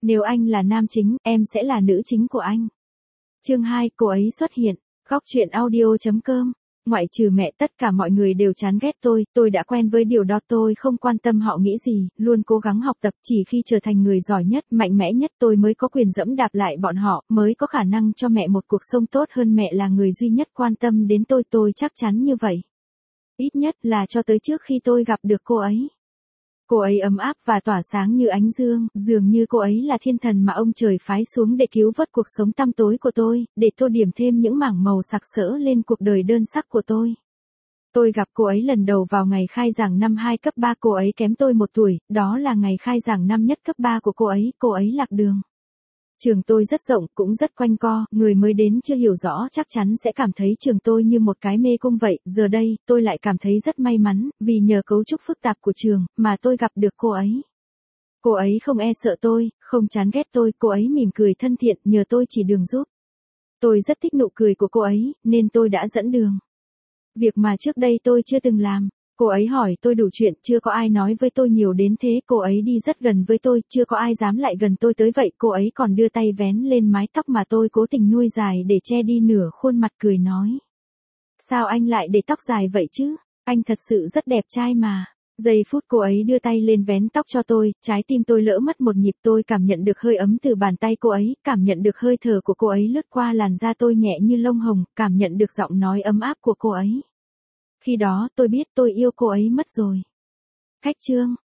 Nếu anh là nam chính, em sẽ là nữ chính của anh. Chương 2, cô ấy xuất hiện. Góc truyện audio.com. Ngoại trừ mẹ, tất cả mọi người đều chán ghét tôi đã quen với điều đó, tôi không quan tâm họ nghĩ gì, luôn cố gắng học tập, chỉ khi trở thành người giỏi nhất, mạnh mẽ nhất tôi mới có quyền dẫm đạp lại bọn họ, mới có khả năng cho mẹ một cuộc sống tốt hơn, mẹ là người duy nhất quan tâm đến tôi chắc chắn như vậy. Ít nhất là cho tới trước khi tôi gặp được cô ấy. Cô ấy ấm áp và tỏa sáng như ánh dương, dường như cô ấy là thiên thần mà ông trời phái xuống để cứu vớt cuộc sống tăm tối của tôi, để tô điểm thêm những mảng màu sặc sỡ lên cuộc đời đơn sắc của tôi. Tôi gặp cô ấy lần đầu vào ngày khai giảng năm 2 cấp 3, cô ấy kém tôi 1 tuổi, đó là ngày khai giảng năm nhất cấp 3 của cô ấy lạc đường. Trường tôi rất rộng, cũng rất quanh co, người mới đến chưa hiểu rõ chắc chắn sẽ cảm thấy trường tôi như một cái mê cung vậy, giờ đây, tôi lại cảm thấy rất may mắn, vì nhờ cấu trúc phức tạp của trường, mà tôi gặp được cô ấy. Cô ấy không e sợ tôi, không chán ghét tôi, cô ấy mỉm cười thân thiện, nhờ tôi chỉ đường giúp. Tôi rất thích nụ cười của cô ấy, nên tôi đã dẫn đường. Việc mà trước đây tôi chưa từng làm. Cô ấy hỏi tôi đủ chuyện, chưa có ai nói với tôi nhiều đến thế, cô ấy đi rất gần với tôi, chưa có ai dám lại gần tôi tới vậy, cô ấy còn đưa tay vén lên mái tóc mà tôi cố tình nuôi dài để che đi nửa khuôn mặt, cười nói. Sao anh lại để tóc dài vậy chứ? Anh thật sự rất đẹp trai mà. Giây phút cô ấy đưa tay lên vén tóc cho tôi, trái tim tôi lỡ mất một nhịp, tôi cảm nhận được hơi ấm từ bàn tay cô ấy, cảm nhận được hơi thở của cô ấy lướt qua làn da tôi nhẹ như lông hồng, cảm nhận được giọng nói ấm áp của cô ấy. Khi đó tôi biết tôi yêu cô ấy mất rồi. Cách chương